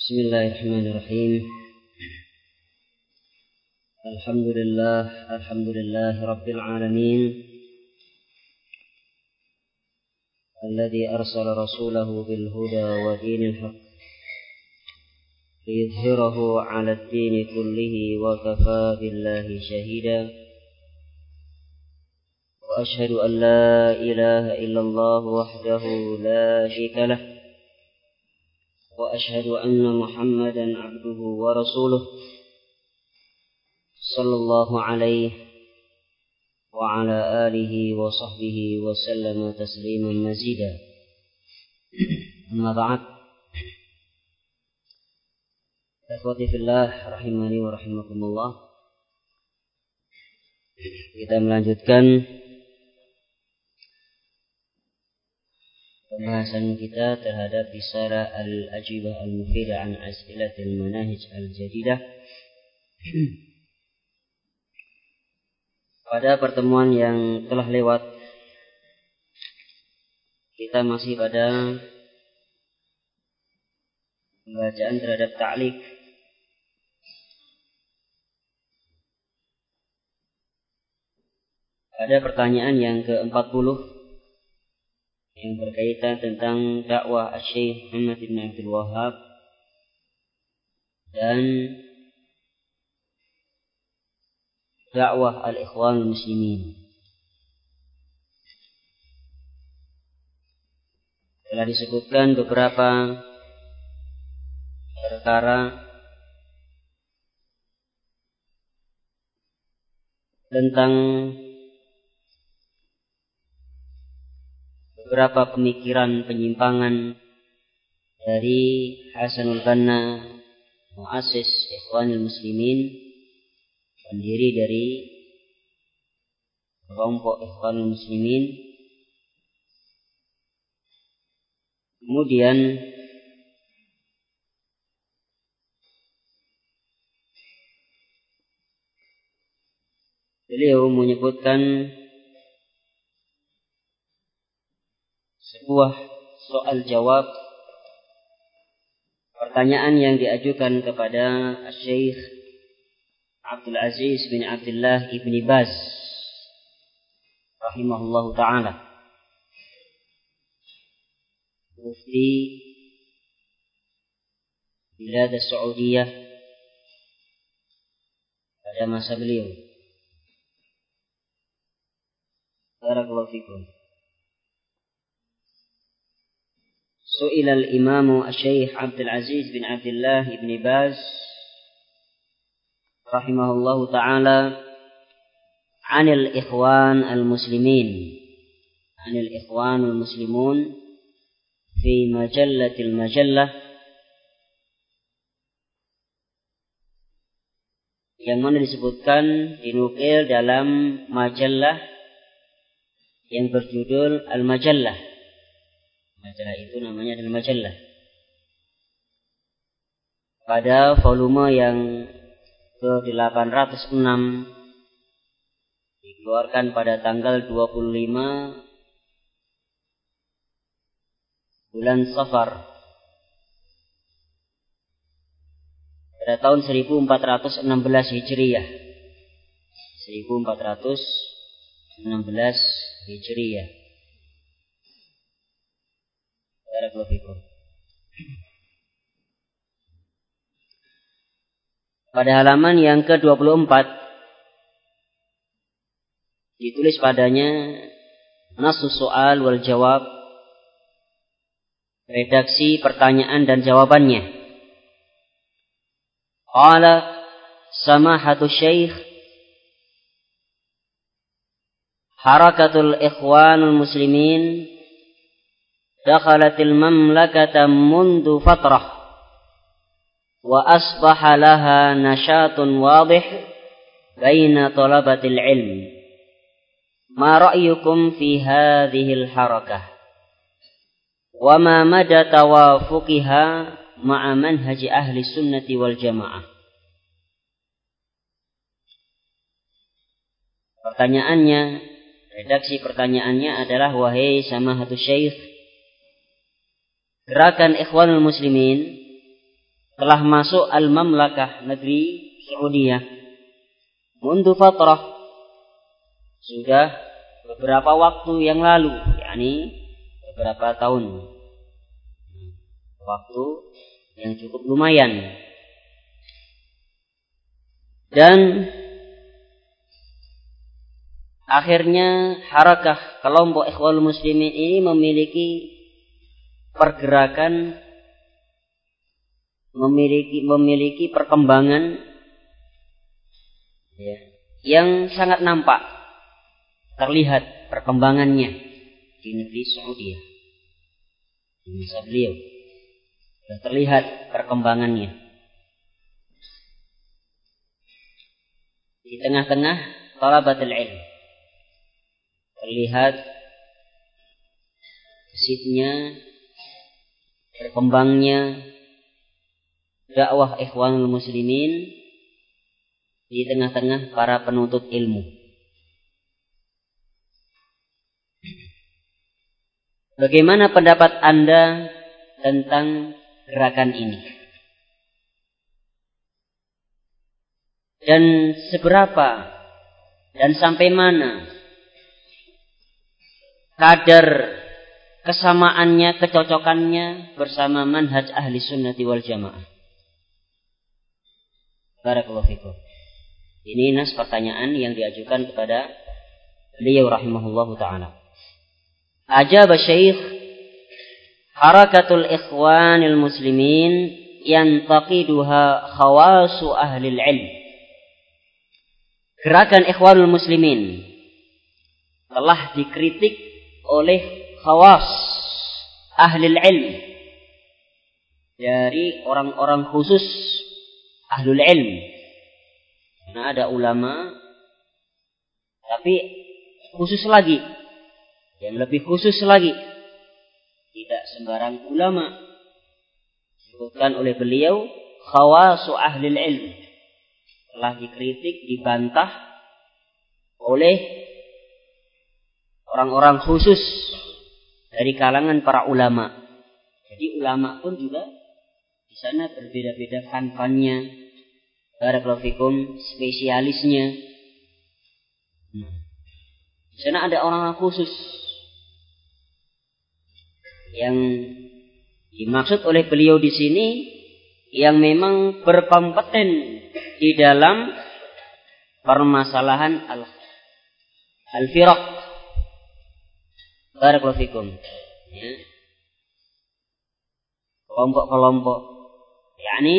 Bismillahirrahmanirrahim. Alhamdulillah rabbil alamin. Alladzi arsala rasulahu bil huda wa dinil haqq liyudhhirahu 'ala ad-din kullihi wa kafaa billahi shahida. Wa ashhadu an la ilaha illallah wahdahu la syarika lah. Wa ashhadu anna Muhammadan 'abduhu wa rasuluh sallallahu alaihi wa ala alihi wa sahbihi wa sallama tasliman mazida. Amma ba'd. Ikhwati fillah rahimani wa rahimakumullah. Kita melanjutkan pembahasan kita terhadap risalah Al-Ajibah Al-Mufidah an As'ilatil Manahij Al-Jadidah. Pada pertemuan yang telah lewat, kita masih pada pembacaan terhadap ta'liq pada pertanyaan yang ke-40 yang berkaitan tentang dakwah Syekh Muhammad bin Abdul Wahhab dan dakwah al-Ikhwanul Muslimin. Telah disebutkan beberapa perkara tentang beberapa pemikiran penyimpangan dari Hasanul Banna, muassis Ikhwanul Muslimin, pendiri dari kelompok Ikhwanul Muslimin. Kemudian beliau menyebutkan sebuah soal jawab pertanyaan yang diajukan kepada Syekh Abdul Aziz bin Abdullah ibn Baz rahimahullahu ta'ala, mufti Bilad Saudiyah pada masa beliau. Barakallahu fikum. Su'ila al-Imam Syekh Abdul Aziz bin Abdullah ibn Baz rahimahullahu ta'ala anil ikhwan al-muslimin, anil ikhwanul muslimun fi majallatil majallah, yang mana disebutkan dinukil dalam majallah yang berjudul Al-Majallah. Majalah itu namanya adalah majallah. Pada volume yang ke-806 dikeluarkan pada tanggal 25 bulan Safar pada tahun 1416 Hijriyah. 1416 Hijriyah. Barakallahu fikum. Pada halaman yang ke-24 ditulis padanya nasus soal wal jawab, redaksi pertanyaan dan jawabannya. Qala samahatu syekh harakatul ikhwanul muslimin dakhalatil mamlakata mundu fatrah wa asbaha laha nashatun wadih baina talabatil ilm. Ma ra'yukum fi hadhil harakah wa ma mada tawafuqiha ma'a manhaji ahli sunnati wal jamaah. Pertanyaannya, redaksi pertanyaannya adalah, wahai samahatus syekh, gerakan Ikhwanul Muslimin telah masuk al-mamlakah, negeri Saudiyah, mundu fatrah, sudah beberapa waktu yang lalu, yakni beberapa tahun, waktu yang cukup lumayan. Dan akhirnya harakah kelompok Ikhwanul Muslimin ini memiliki pergerakan, memiliki perkembangan ya, yang sangat nampak, terlihat perkembangannya di negeri Saudi. Di masa beliau sudah terlihat perkembangannya. Di tengah-tengah talabatul ilm terlihat gesitnya, berkembangnya dakwah Ikhwanul Muslimin di tengah-tengah para penuntut ilmu. Bagaimana pendapat Anda tentang gerakan ini? Dan seberapa dan sampai mana kadar kesamaannya, kecocokannya bersama manhaj ahli sunnati wal jamaah? Barakallahu fikum. Ini nas pertanyaan yang diajukan kepada beliau rahimahullahu ta'ala. Ajaba Syekh, harakatul ikhwanil muslimin yantaqiduha khawasu ahlil ilm. Gerakan Ikhwanul Muslimin telah dikritik oleh khawas ahlul ilm, dari orang-orang khusus ahlul ilm. Karena ada ulama tapi khusus lagi, yang lebih khusus lagi, tidak sembarang ulama. Disebutkan oleh beliau khawasu ahlul ilm, telah dikritik, dibantah oleh orang-orang khusus dari kalangan para ulama. Jadi ulama pun juga di sana berbeda-beda fan-fannya, barakallahu fikum, spesialisnya. Di sana ada orang khusus yang dimaksud oleh beliau di sini, yang memang berkompeten di dalam permasalahan al-firaq, barakallahu fikum, ya. Kelompok-kelompok, yakni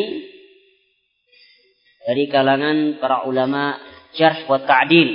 dari kalangan para ulama jarh wa ta'dil,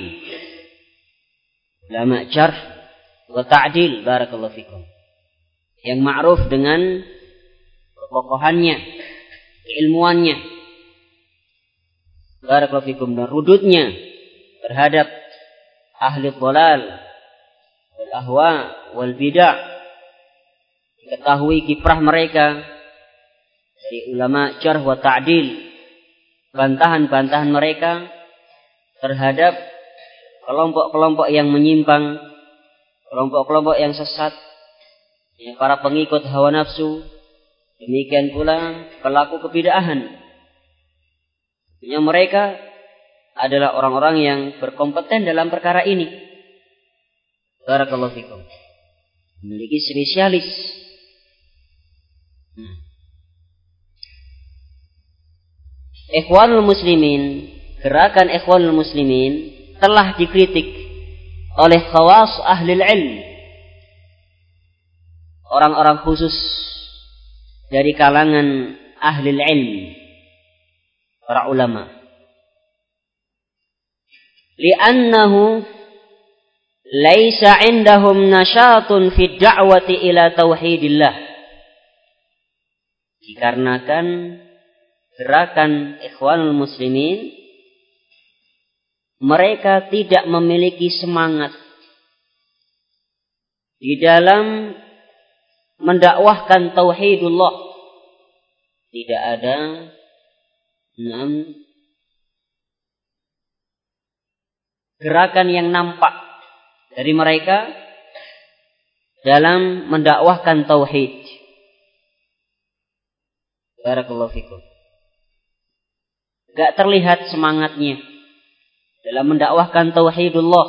ulama jarh wa ta'dil, barakallahu fikum, yang ma'ruf dengan kekokohannya, keilmuannya, barakallahu fikum, dan rududnya terhadap ahli dhalal wal ahwa wal bid'ah. Diketahui kiprah mereka dari ulama jarh wa ta'dil, bantahan-bantahan mereka terhadap kelompok-kelompok yang menyimpang, kelompok-kelompok yang sesat, ya, para pengikut hawa nafsu. Demikian pula pelaku kebid'ahan. Yang mereka adalah orang-orang yang berkompeten dalam perkara ini. Barakallahu fikum. Memiliki spesialis. Ikhwanul Muslimin, gerakan Ikhwanul Muslimin telah dikritik oleh khawas ahlul ilm, orang-orang khusus dari kalangan ahlul ilm, para ulama. Li'annahu laisa 'indahum nasyatun fi da'wati ila tauhidillah. Dikarenakan gerakan Ikhwanul Muslimin, mereka tidak memiliki semangat di dalam mendakwahkan tauhidullah. Tidak ada gerakan yang nampak dari mereka dalam mendakwahkan tauhid. Barakallahu fikum. gak terlihat semangatnya dalam mendakwahkan tauhidullah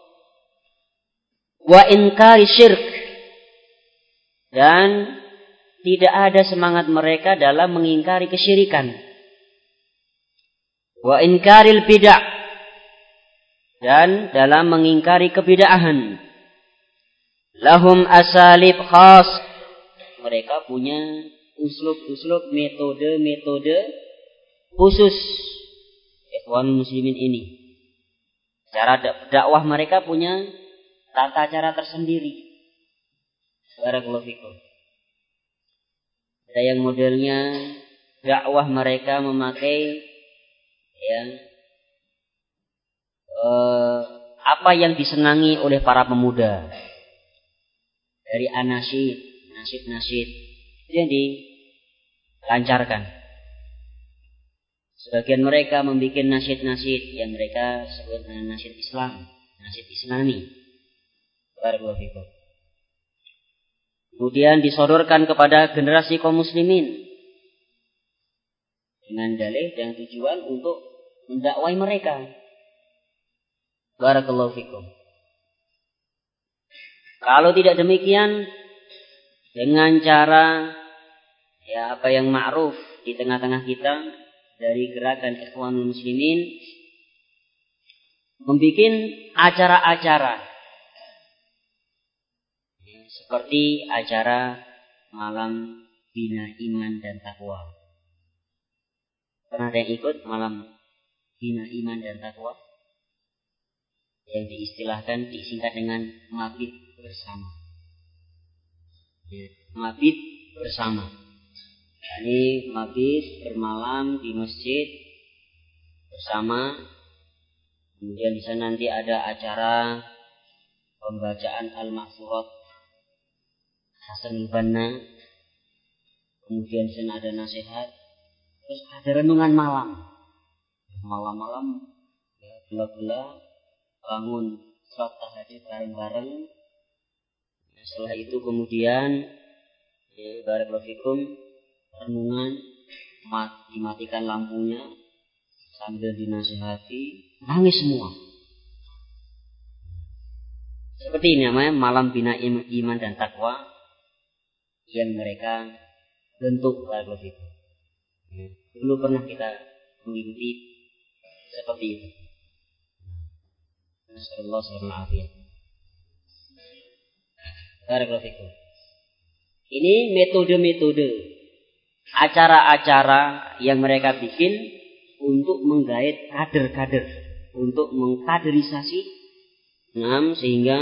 wa inkari syirk, dan tidak ada semangat mereka dalam mengingkari kesyirikan, wa inkaril bid'ah, dan dalam mengingkari kebid'ahan. Lahum asalib khas, mereka punya uslub-uslub, metode-metode khusus ikhwanul muslimin ini. Cara dakwah mereka punya tata cara tersendiri. Barakallahu fikum. Ada yang modelnya dakwah mereka memakai apa yang disenangi oleh para pemuda. Dari anasyid, nasyid-nasyid itu yang dilancarkan. Sebagian mereka membuat nasyid-nasyid yang mereka sebut dengan nasyid Islam, nasyid Islami. Barakallahu fikum. Kemudian disodorkan kepada generasi kaum muslimin dengan dalih dan tujuan untuk mendakwai mereka. Barakallahu fikum. Kalau tidak demikian, dengan cara apa yang ma'ruf di tengah-tengah kita dari gerakan ikhwanul muslimin, membuat acara-acara seperti acara malam bina iman dan takwa. Pernah ada yang ikut malam bina iman dan takwa? Yang diistilahkan, disingkat dengan mabit bersama. Mabit bersama. Ini mabit bermalam di masjid bersama. Kemudian di sana nanti ada acara pembacaan al-mahsurat Hasan al-Banna. Kemudian di sana ada nasihat. Terus ada renungan malam. Malam-malam gelap-gelap bangun sholat tahajud bareng-bareng. Setelah itu kemudian barakallahu fikum, renungan, dimatikan lampunya sambil dinasihati, nangis semua. Seperti ini namanya malam bina iman dan takwa yang mereka bentuk. Barakallahu fikum. Dulu pernah kita mengikuti seperti itu. Nasallallahu alaihi wasallam. Barakallahu fikum. Ini metode-metode acara-acara yang mereka bikin untuk menggait kader-kader, untuk mengkaderisasi, sehingga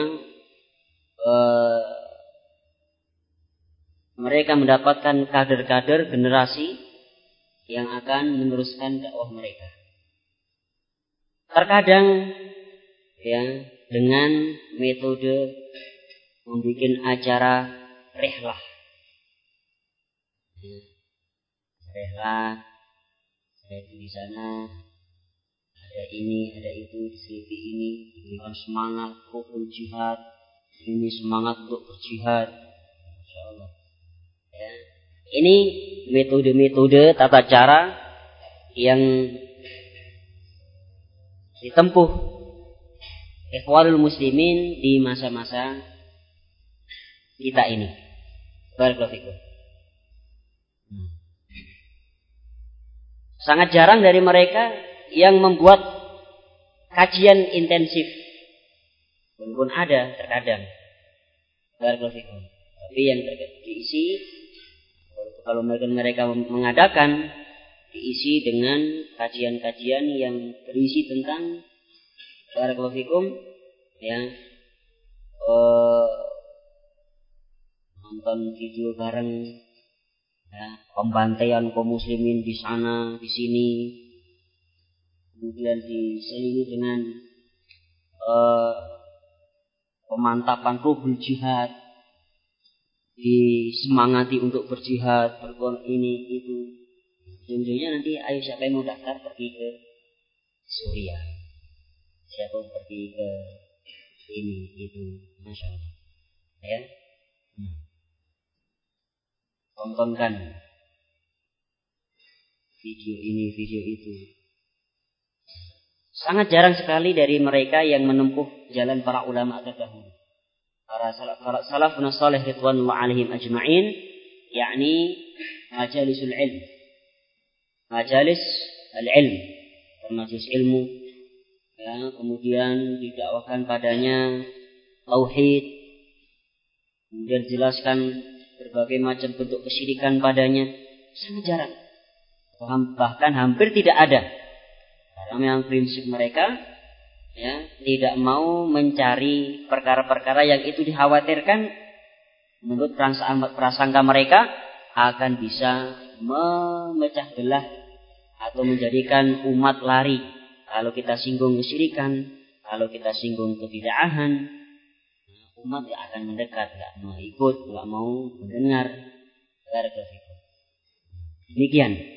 mereka mendapatkan kader-kader generasi yang akan meneruskan dakwah mereka. Terkadang dengan metode membuat acara rehlah. Di sana ada ini, ada itu, diselipi ini, diberikan semangat rukun jihad, ini semangat untuk berjihad. Insyaallah. Ini metode-metode tata cara yang ditempuh ikhwanul muslimin di masa-masa kita ini. Barakallahu fikum. Sangat jarang dari mereka yang membuat kajian intensif. Walaupun ada terkadang. Barakallahu fikum. Tapi yang diisi, kalau mereka mengadakan, diisi dengan kajian-kajian yang berisi tentang barakallahu fikum, nonton video bareng, pembantaian kaum muslimin di sana, di sini, kemudian diselingi dengan pemantapan ruhul jihad, disemangati untuk berjihad, berkorban ini itu. Ujung-ujungnya nanti ayo siapa yang mau daftar pergi ke Suriah, siapa pergi ke ini itu, masya Allah. Tontonkan video ini, video itu. Sangat jarang sekali dari mereka yang menempuh jalan para ulama terdahulu. Para salafun salih ridwanullah alaihim ajma'in, yakni majalisul ilm. Majalis al-ilm, majalis ilmu, ya, kemudian didakwakan padanya tauhid, kemudian dijelaskan berbagai macam bentuk kesyirikan padanya. Sangat jarang, bahkan hampir tidak ada. Karena yang prinsip mereka, ya, tidak mau mencari perkara-perkara yang itu dikhawatirkan menurut prasangka mereka akan bisa memecah belah atau menjadikan umat lari. Kalau kita singgung kesyirikan, kalau kita singgung kebid'ahan, umat tidak akan mendekat, tidak mau ikut, tidak mau mendengar. Demikian.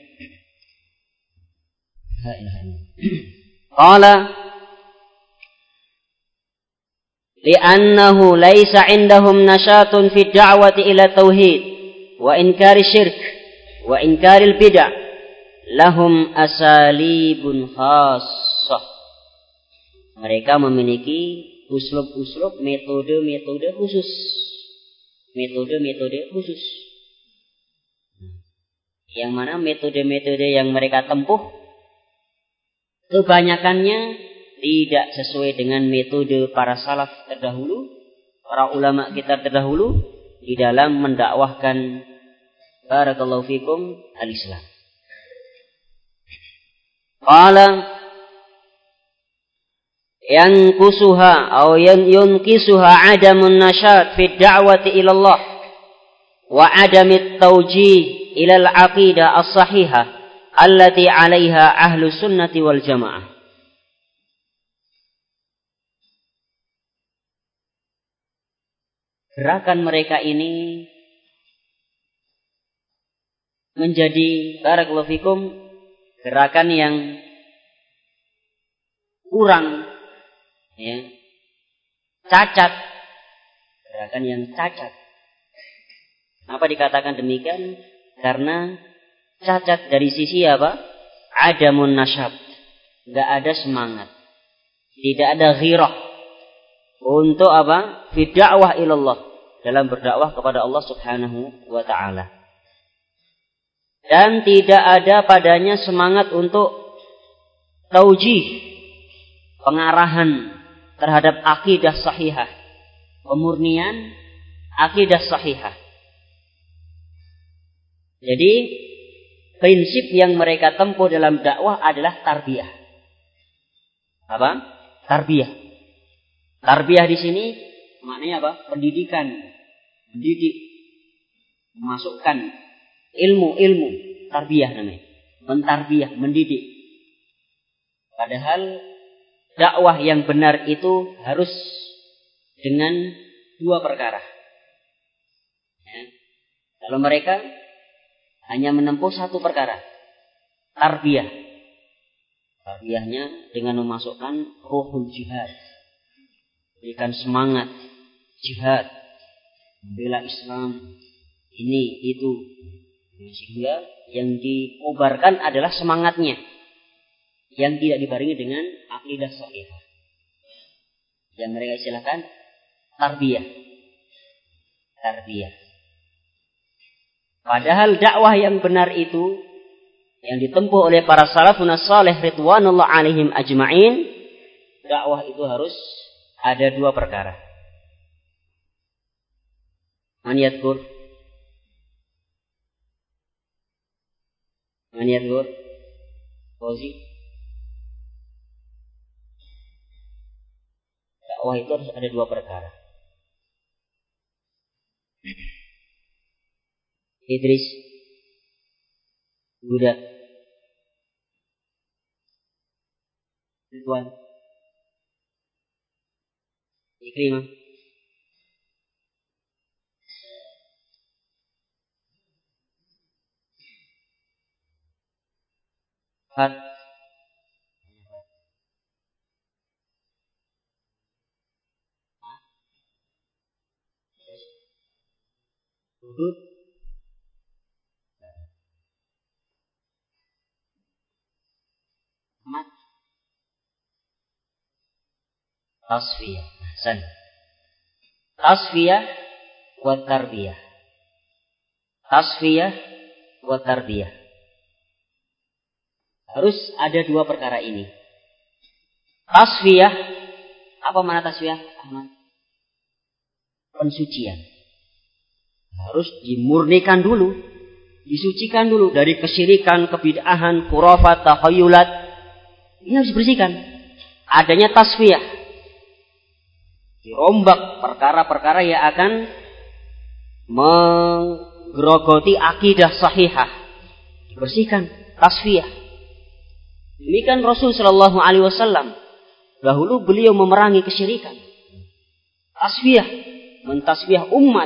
Qala li'annahu laisa 'indahum nashatun fi da'wati ila tauhid wa inkari syirk wa inkari bid'ah lahum asalibun khassah. Mereka memiliki uslub-uslub, metode-metode khusus. Metode-metode khusus. Yang mana metode-metode yang mereka tempuh kebanyakannya tidak sesuai dengan metode para salaf terdahulu, para ulama kita terdahulu di dalam mendakwahkan barakallahu fikum al-Islam. Qala yankusuha atau yunkisuha adamun nasyat fi da'wati ila Allah wa adamit tawjih ila al-aqidah as-sahihah allati 'alaiha ahlu sunnati wal jamaah. Gerakan mereka ini menjadi barakallahu fikum gerakan yang kurang, ya, cacat, gerakan yang cacat. Kenapa dikatakan demikian? Karena cacat dari sisi apa? Adamun nasyab. Enggak ada semangat. Tidak ada ghirah. Untuk apa? Fi da'wah ilallah. Dalam berdakwah kepada Allah subhanahu wa ta'ala. Dan tidak ada padanya semangat untuk taujih, pengarahan terhadap akidah sahihah. Pemurnian akidah sahihah. Jadi prinsip yang mereka tempuh dalam dakwah adalah tarbiyah. Apa? Tarbiyah. Tarbiyah di sini maknanya apa? Pendidikan, mendidik, memasukkan ilmu, tarbiyah namanya. Mentarbiyah, mendidik. Padahal dakwah yang benar itu harus dengan dua perkara. Ya. Kalau mereka hanya menempuh satu perkara, tarbiyah. Tarbiyahnya dengan memasukkan ruhul jihad, berikan semangat jihad, membela Islam, ini itu, sehingga yang dikobarkan adalah semangatnya, yang tidak dibarengi dengan akidah sahihah. Yang mereka istilahkan tarbiyah. Tarbiyah. Padahal dakwah yang benar itu yang ditempuh oleh para salafun salih ridwanullah alaihim ajma'in, dakwah itu harus ada dua perkara. Man yadhkur? Fauzi? Dakwah itu harus ada dua perkara. Idris, Buddha, Ridwan, Ikrimah, Fat, Hudud, Ahmad, tasfiyah. Hasan. Tasfiyah wa tarbiyah. Tasfiyah wa tarbiyah. Harus ada dua perkara ini. Tasfiyah, apa makna tasfiyah? Pensucian. Harus dimurnikan dulu, disucikan dulu dari kesyirikan, kebid'ahan, khurafat, takhayulat. Ini harus dibersihkan. Adanya tasfiyah. Dirombak perkara-perkara yang akan menggerogoti akidah sahihah. Dibersihkan, tasfiyah. Demikian Rasul sallallahu alaihi wasallam. Dahulu beliau memerangi kesyirikan. Tasfiyah, mentasfiyah umat.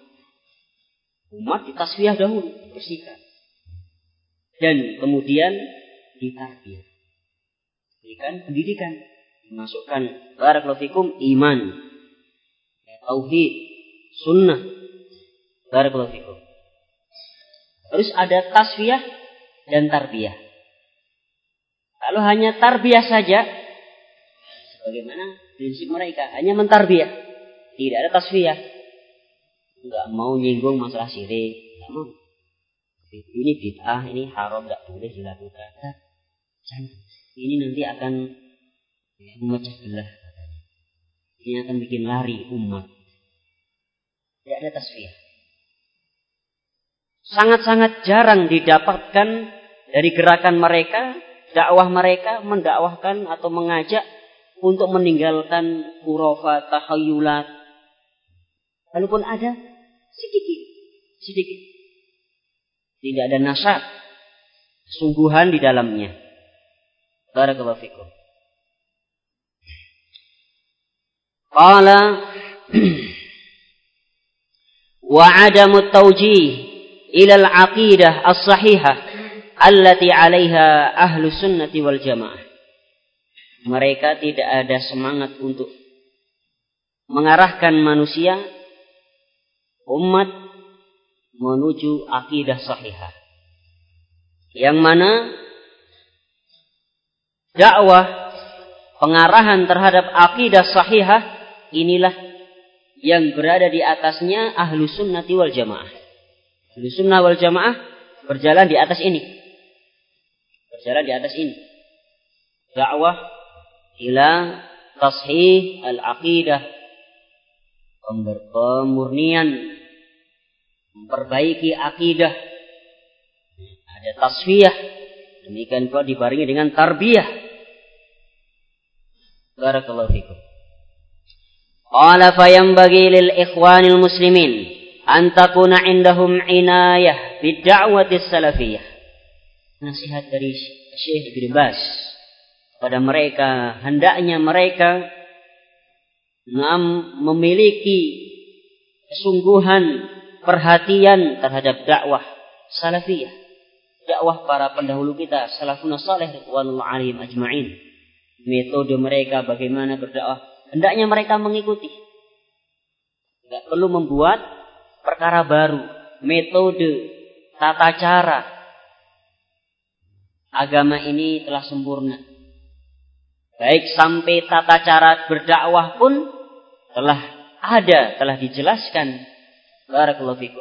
Umat ditasfiyah dahulu, dibersihkan. Dan kemudian ditarbiyah. Berikan pendidikan, dimasukkan barakallahu fikum iman, tauhid, sunnah. Barakallahu fikum. Harus ada tasfiyah dan tarbiyah. Kalau hanya tarbiyah saja, sebagaimana prinsip mereka, hanya mentarbiyah, tidak ada tasfiyah. Enggak mau nyinggung masalah syirik, enggak mau. Ini bid'ah, ini haram, enggak boleh dilakukan. Ini nanti akan memecah belah. Ini akan bikin lari umat. Tidak ada tasfiyah. Sangat-sangat jarang didapatkan dari gerakan mereka, dakwah mereka mendakwahkan atau mengajak untuk meninggalkan khurafat, takhayulat. Walaupun ada sedikit. Tidak ada nasyat, sungguhan di dalamnya. Barakallahu fikum. Qala wa 'adamu tawjih ila al-'aqidah as-sahihah allati 'alaiha ahlu sunnati wal jamaah. Mereka tidak ada semangat untuk mengarahkan manusia, umat, menuju akidah sahihah. Yang mana dakwah, pengarahan terhadap akidah sahihah, inilah yang berada di atasnya ahlu sunnati wal jamaah. Ahlu sunnah wal jamaah berjalan di atas ini. Berjalan di atas ini. Dakwah ila tashih al-aqidah. Pemurnian. Memperbaiki akidah. Ada tasfiyah. Demikian pula dibarengi dengan tarbiyah. Barakallahu fikum. Qala fayanbaghi lil ikhwanil muslimin an takuna indahum inayah bid da'wati salafiyah. Nasihat dari Syekh Ibn Baz pada mereka, hendaknya mereka memiliki kesungguhan perhatian terhadap dakwah salafiyah, dakwah para pendahulu kita, salafun salih ridwanullah alaihim ajma'in. Metode mereka bagaimana berdakwah, hendaknya mereka mengikuti. Tidak perlu membuat perkara baru, metode, tata cara. Agama ini telah sempurna. Baik sampai tata cara berdakwah pun telah ada, telah dijelaskan. Barakallahu fikum.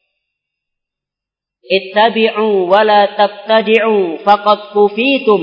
Ittabi'u wa la tabtadi'u faqad kufitum.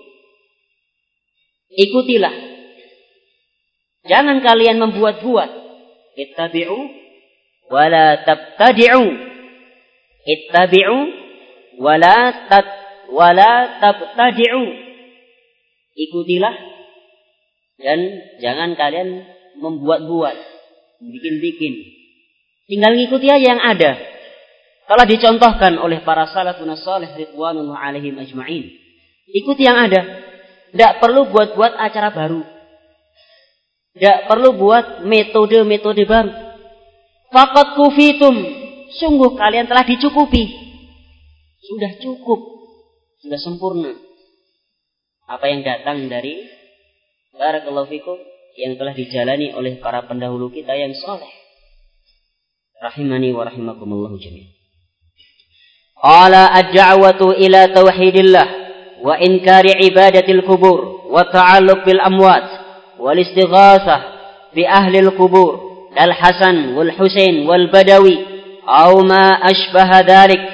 Ikutilah. Jangan kalian membuat-buat. Ittabi'u wa la tabtadi'u. Ittabi'u wa la tabtadi'u. Ikutilah dan jangan kalian membuat-buat, bikin-bikin. Tinggal ngikuti aja yang ada. Telah dicontohkan oleh para salafun salih ridwanullah alaihim ajma'in. Ikuti yang ada. Tidak perlu buat-buat acara baru. Tidak perlu buat metode-metode baru. Faqad kufitum. Sungguh kalian telah dicukupi. Sudah cukup. Sudah sempurna. Apa yang datang dari barakallahu fikum yang telah dijalani oleh para pendahulu kita yang saleh. Rahimani wa rahimakumullah jami'an. Qala ad-da'watu ila tauhidillah wa inkari ibadatil kubur wa ta'alluq bil amwat wal istighatsah bi ahli al-qubur al Hasan wal Husain wal Badawi aw ma asbaha dzalik.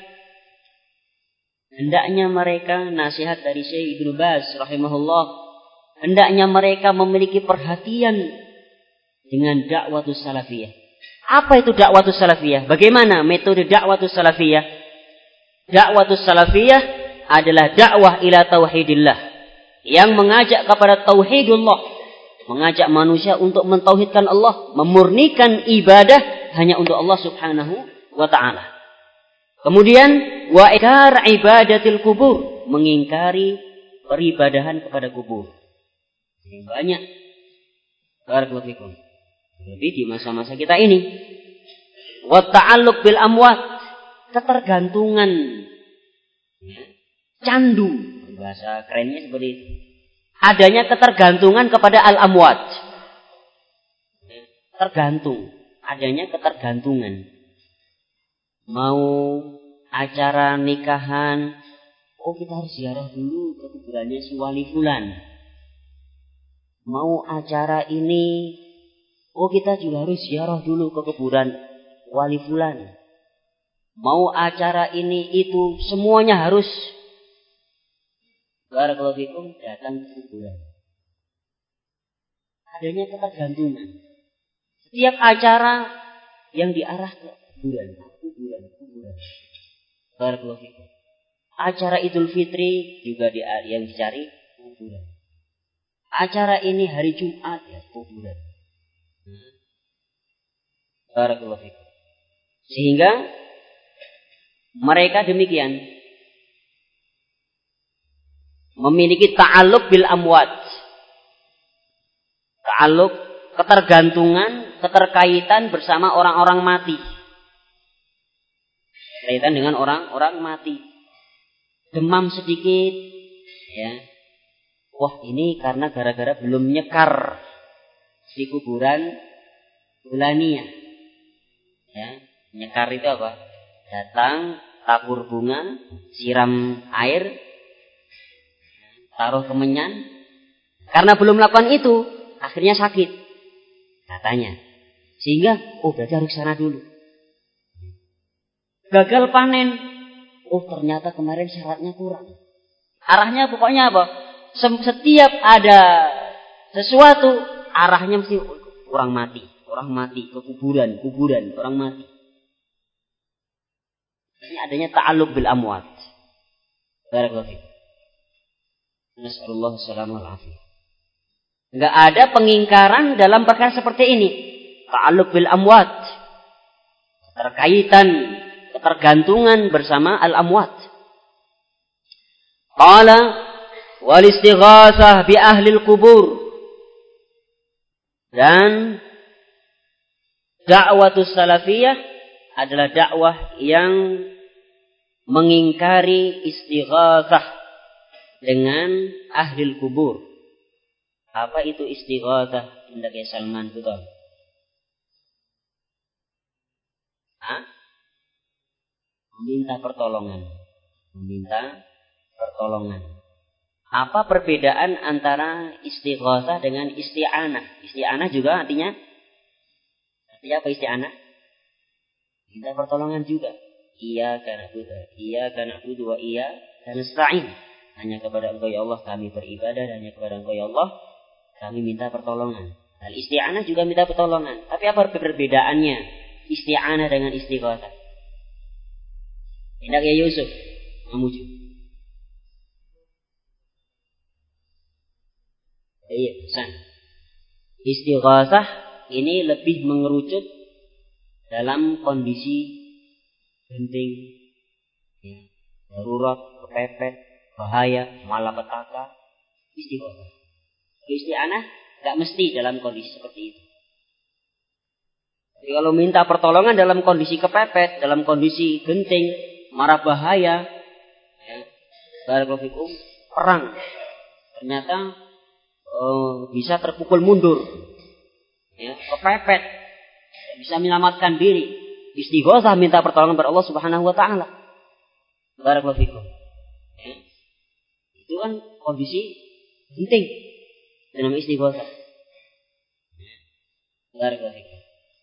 Hendaknya mereka, nasihat dari Syekh Ibnu Baz rahimahullah, hendaknya mereka memiliki perhatian dengan dakwatus salafiyah. Apa itu dakwatus salafiyah? Bagaimana metode dakwatus salafiyah? Dakwatus salafiyah adalah dakwah ila tauhidillah, yang mengajak kepada tauhidullah, mengajak manusia untuk mentauhidkan Allah, memurnikan ibadah hanya untuk Allah Subhanahu wa taala. Kemudian wa ikar ibadatil kubur, mengingkari peribadahan kepada kubur. Yang banyak. Barakallahu fikum. Lebih di masa-masa kita ini. Wa ta'alluq bil amwat, ketergantungan, candu, bahasa kerennya seperti itu. Adanya ketergantungan kepada al-amwat. Tergantung, adanya ketergantungan. Mau acara nikahan, oh kita harus ziarah dulu ke kuburannya si wali fulan. Mau acara ini, oh kita juga harus ziarah dulu ke kuburan wali fulan. Mau acara ini itu, semuanya harus barakallahu fikum datang ke kuburan. Adanya ketergantungan. Setiap acara yang diarah ke kuburan. Barakallahu fikum. Acara Idul Fitri juga yang dicari kuburan. Acara ini hari Jumat ya kuburan. Barakallahu fikum. Sehingga mereka demikian memiliki ta'alluq bil amwat. Ta'alluq, ketergantungan, keterkaitan bersama orang-orang mati. Kaitan dengan orang-orang mati. Demam sedikit, ya. Wah, ini karena gara-gara belum nyekar di kuburan Fulania. Ya, nyekar itu apa? Datang, tabur bunga, siram air, taruh kemenyan. Karena belum melakukan itu, akhirnya sakit, katanya. Sehingga, oh berarti harus sana dulu. Gagal panen. Oh ternyata kemarin syaratnya kurang. Arahnya pokoknya apa? Setiap ada sesuatu, arahnya mesti orang mati. Orang mati ke kuburan, orang mati. Ini adanya ta'alluq bil amwat. Barakallahu fiik. Nasallallahu alaihi wasallam. Enggak ada pengingkaran dalam perkara seperti ini. Ta'alluq bil amwat. Terkaitan, ketergantungan bersama al-amwat. Qala wal istighatsah bi ahli al-qubur. Dan dakwatus salafiyah adalah dakwah yang mengingkari istighatsah dengan ahli al-qubur. Apa itu istighatsah? Indah ke Salman betul. Meminta pertolongan. Apa perbedaan antara istighatsah dengan isti'anah? Isti'anah juga artinya apa isti'anah? Minta pertolongan juga. Iyyaka na'budu wa iyyaka nasta'in. Hanya kepada Engkau ya Allah kami beribadah, dan hanya kepada Engkau ya Allah kami minta pertolongan. Al-isti'anah juga minta pertolongan. Tapi apa perbedaannya isti'anah dengan istighatsah? Hendak ya Yusuf memuju. Iya, pesan. Istighatsah ini lebih mengerucut dalam kondisi genting, ya, darurat, kepepet, bahaya, malapetaka. Istighatsah. Isti'anah enggak mesti dalam kondisi seperti itu. Jadi kalau minta pertolongan dalam kondisi kepepet, dalam kondisi genting, marah bahaya, ya, barakallahu fikum, perang, ternyata bisa terpukul mundur, ya, kepepet, bisa menyelamatkan diri, istighatsah minta pertolongan kepada Allah Subhanahu wa taala. Barakallahu fikum. Ya. Itu kan kondisi genting dalam istighatsah. Barakallahu fikum.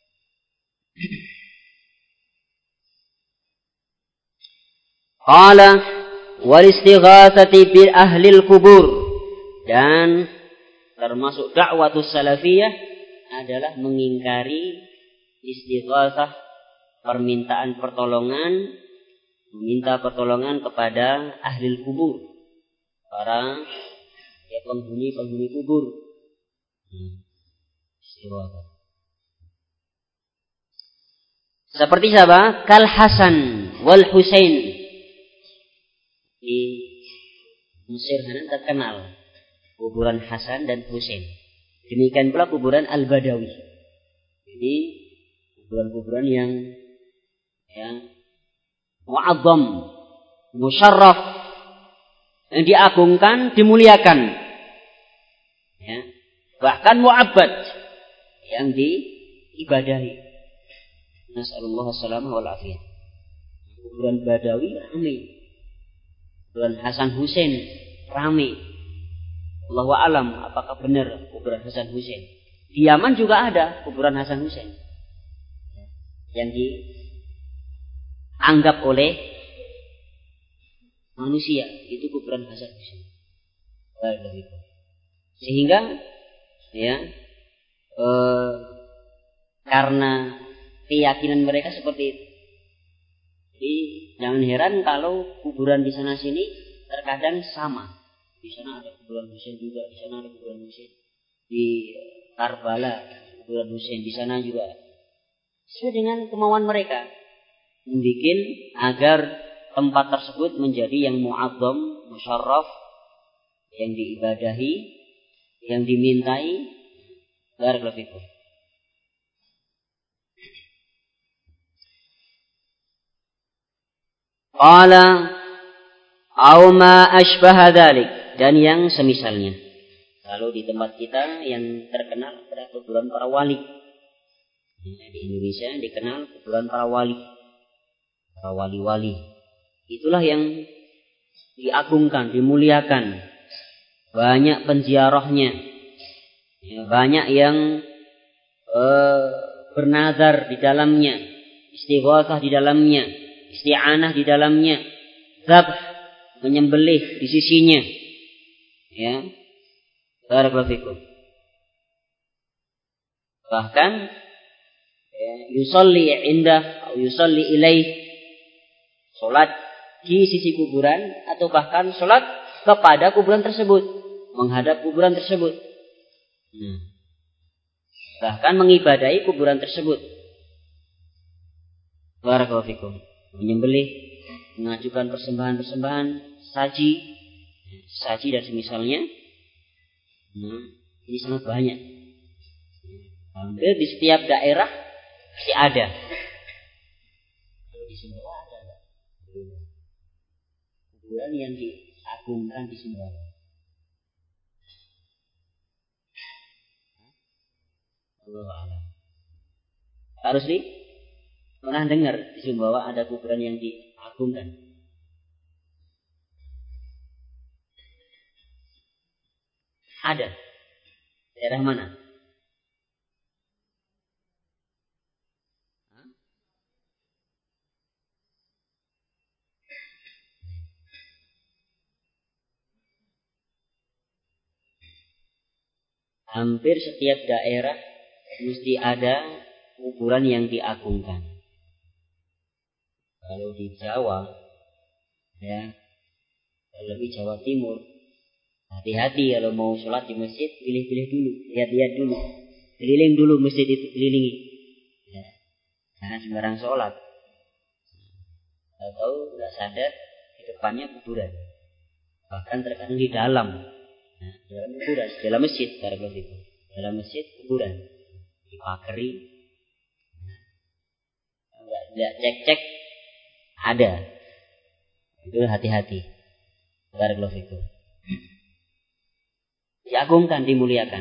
Qala wal istighatsati bi ahlil kubur, dan termasuk dakwatus salafiyah adalah mengingkari istighatsah, permintaan pertolongan, meminta pertolongan kepada ahlil kubur, para penghuni kubur. Istighatsah. Seperti siapa? Kal Hasan wal Husain. Di Mesir sana terkenal kuburan Hasan dan Husain. Demikian pula kuburan Al-Badawi. Jadi kuburan-kuburan yang mu'azzam, musyarraf, yang diagungkan, dimuliakan. Ya. Bahkan mu'abbad, yang diibadahi. Nasallallahu alaihi wal afiyah. Kuburan Badawi ramai. Kuburan Hasan Husain ramai. Allahu a'lam apakah benar kuburan Hasan Husain. Di Yaman juga ada kuburan Hasan Husain yang dianggap oleh manusia itu kuburan Hasan Husain. Sehingga karena keyakinan mereka seperti itu. Jadi jangan heran kalau kuburan di sana sini terkadang sama. Di sana ada kuburan Husain juga, di sana ada kuburan Husain. Di Karbala kuburan Husain, di sana juga. Sesuai dengan kemauan mereka, membuat agar tempat tersebut menjadi yang mu'azzam, musyarraf, yang diibadahi, yang dimintai. Barakallahu fikum. Qala au ma asbaha dzalik, dan yang semisalnya. Kalau di tempat kita yang terkenal adalah kuburan para wali. Di Indonesia dikenal kuburan para wali. Para wali-wali. Itulah yang diagungkan, dimuliakan. Banyak penziarahnya. Banyak yang bernazar di dalamnya, istighatsah di dalamnya, isti'anah di dalamnya, dzabh, menyembelih di sisinya. Ya. Barakallahu fikum. Bahkan yusalli indah atau yusalli ilaih, salat di sisi kuburan atau bahkan salat kepada kuburan tersebut, menghadap kuburan tersebut. Bahkan mengibadahi kuburan tersebut. Barakallahu fikum. Menyembelih, mengajukan persembahan-persembahan, saji dan semisalnya. Ini sangat banyak. Hampir di setiap daerah pasti ada. Di Sumbawa ada enggak? Kuburan yang diagungkan di Sumbawa. Allahu a'lam. Harus pernah dengar di Sumbawa ada kuburan yang diagungkan? Ada. Daerah mana? Hampir setiap daerah mesti ada kuburan yang diagungkan. Kalau di Jawa, lebih Jawa Timur, hati-hati kalau mau sholat di masjid, pilih-pilih dulu, lihat-lihat dulu, keliling dulu masjid itu, kelilingi. Jangan sembarang sholat. Atau tidak sadar di depannya kuburan. Bahkan terkadang di dalam kuburan, dalam masjid, dalam masjid kuburan, dipagari, tidak cek-cek, ada. Itu hati-hati. Barakallahu fikum. Diagungkan, dimuliakan.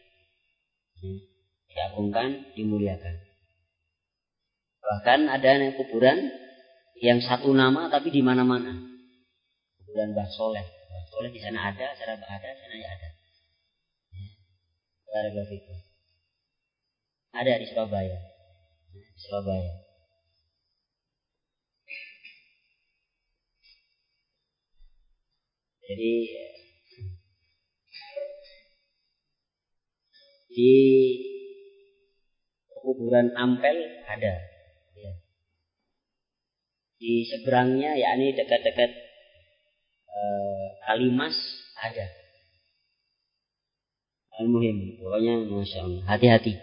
Diagungkan, dimuliakan. Bahkan ada kuburan yang satu nama tapi di mana-mana. Kuburan Mbah Soleh. Mbah Soleh di sana ada, sana ada, sana ada. Barakallahu fikum. Ada di Surabaya. Surabaya. Jadi di kuburan Ampel ada. Ya. Di seberangnya, yakni dekat-dekat Kalimas ada. Al-muhim, pokoknya masya Allah. Hati-hati.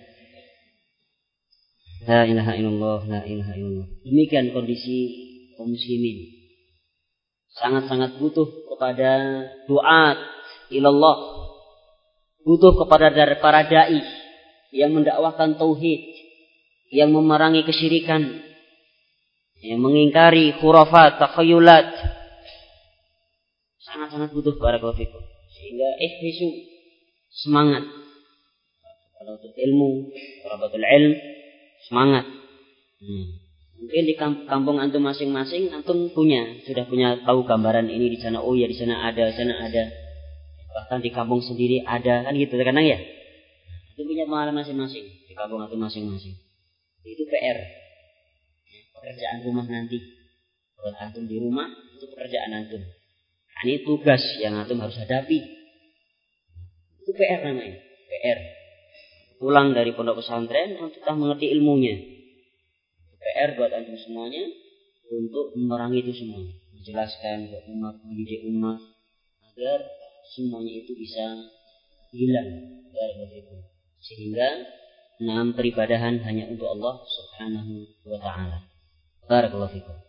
La ilaha illallah, la ilaha illallah. Demikian kondisi kaum muslimin. Sangat-sangat butuh kepada duat ilallah. Butuh kepada para dai yang mendakwahkan tauhid, yang memerangi kesyirikan, yang mengingkari khurafat, takhayulat. Sangat-sangat butuh barakallahu fikum. Sehingga ihfisu, semangat. Kalau untuk ilmu, talabatul ilm, semangat. Mungkin di kampung antum masing-masing antum sudah punya tahu gambaran ini di sana. Oh ya, di sana ada, Bahkan di kampung sendiri ada, kan gitu kadang ya. Itu punya pengalaman masing-masing di kampung antum masing-masing. Itu PR. Pekerjaan rumah nanti. Buat antum di rumah itu pekerjaan antum. Ini tugas yang antum harus hadapi. Itu PR namanya. PR. Pulang dari pondok pesantren antum telah mengerti ilmunya. PR buat antum semuanya untuk memerangi itu semua, menjelaskan buat umat, mendidik umat agar semuanya itu bisa hilang dari itu, sehingga peribadahan hanya untuk Allah Subhanahu wa taala. Barakallahu fikum.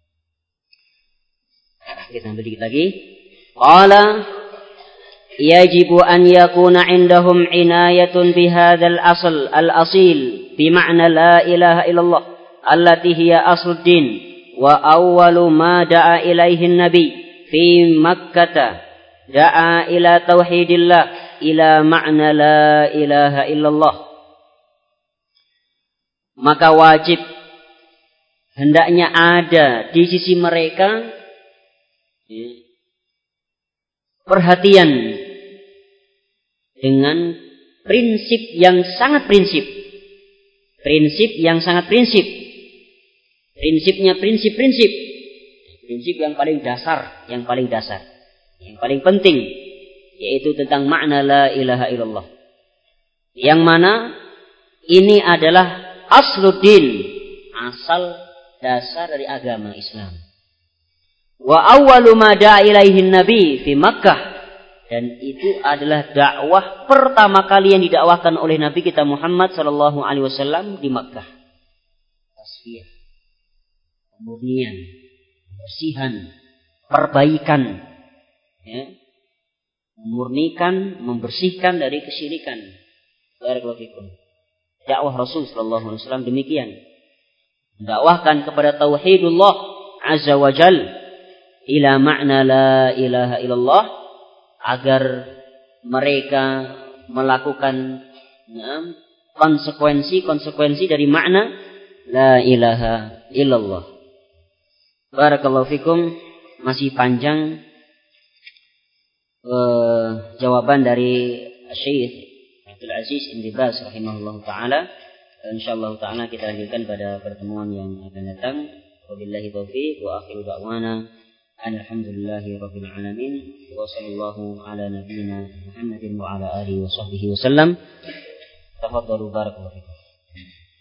Kita ambil dikit lagi. Qala yajibu an yakuna 'indahum inayatun bihadzal asl al-asil bi ma'na la ilaha illallah allati hiya asluddin wa awwalu ma da'a ilaihi nabi fi Makkah da'a ila tauhidillah ila ma'na la ilaha illallah. Maka wajib hendaknya ada di sisi mereka perhatian dengan prinsip yang sangat prinsip. Prinsipnya prinsip yang paling dasar, yang paling penting, yaitu tentang makna la ilaha illallah. Yang mana ini adalah asluddin, asal dasar dari agama Islam. Wa awwalu ma da'a ilaihi nabi fi Makkah, dan itu adalah dakwah pertama kali yang didakwahkan oleh Nabi kita Muhammad sallallahu alaihi wasallam di Makkah. Tasfiyah, pemurnian, bersihan, perbaikan, ya. Memurnikan, membersihkan dari kesyirikan. Barakallahu fikum. Dakwah Rasul sallallahu alaihi wasallam demikian. Mendakwahkan kepada tauhidullah azza wa jal ila makna la ilaha illallah, agar mereka melakukan konsekuensi dari makna la ilaha illallah. Barakallahu fikum. Masih panjang jawaban dari Syekh Abdul Aziz Ibn Baz rahimahullah ta'ala. InsyaAllah ta'ala kita lanjutkan pada pertemuan yang akan datang. Wabillahi taufiq wa akhiru da'wana alhamdulillahi rabbil alamin wa sallallahu ala nabiyyina Muhammadin wa ala alihi wa sahbihi wa sallam. Tafadhalu barakallahu fikum.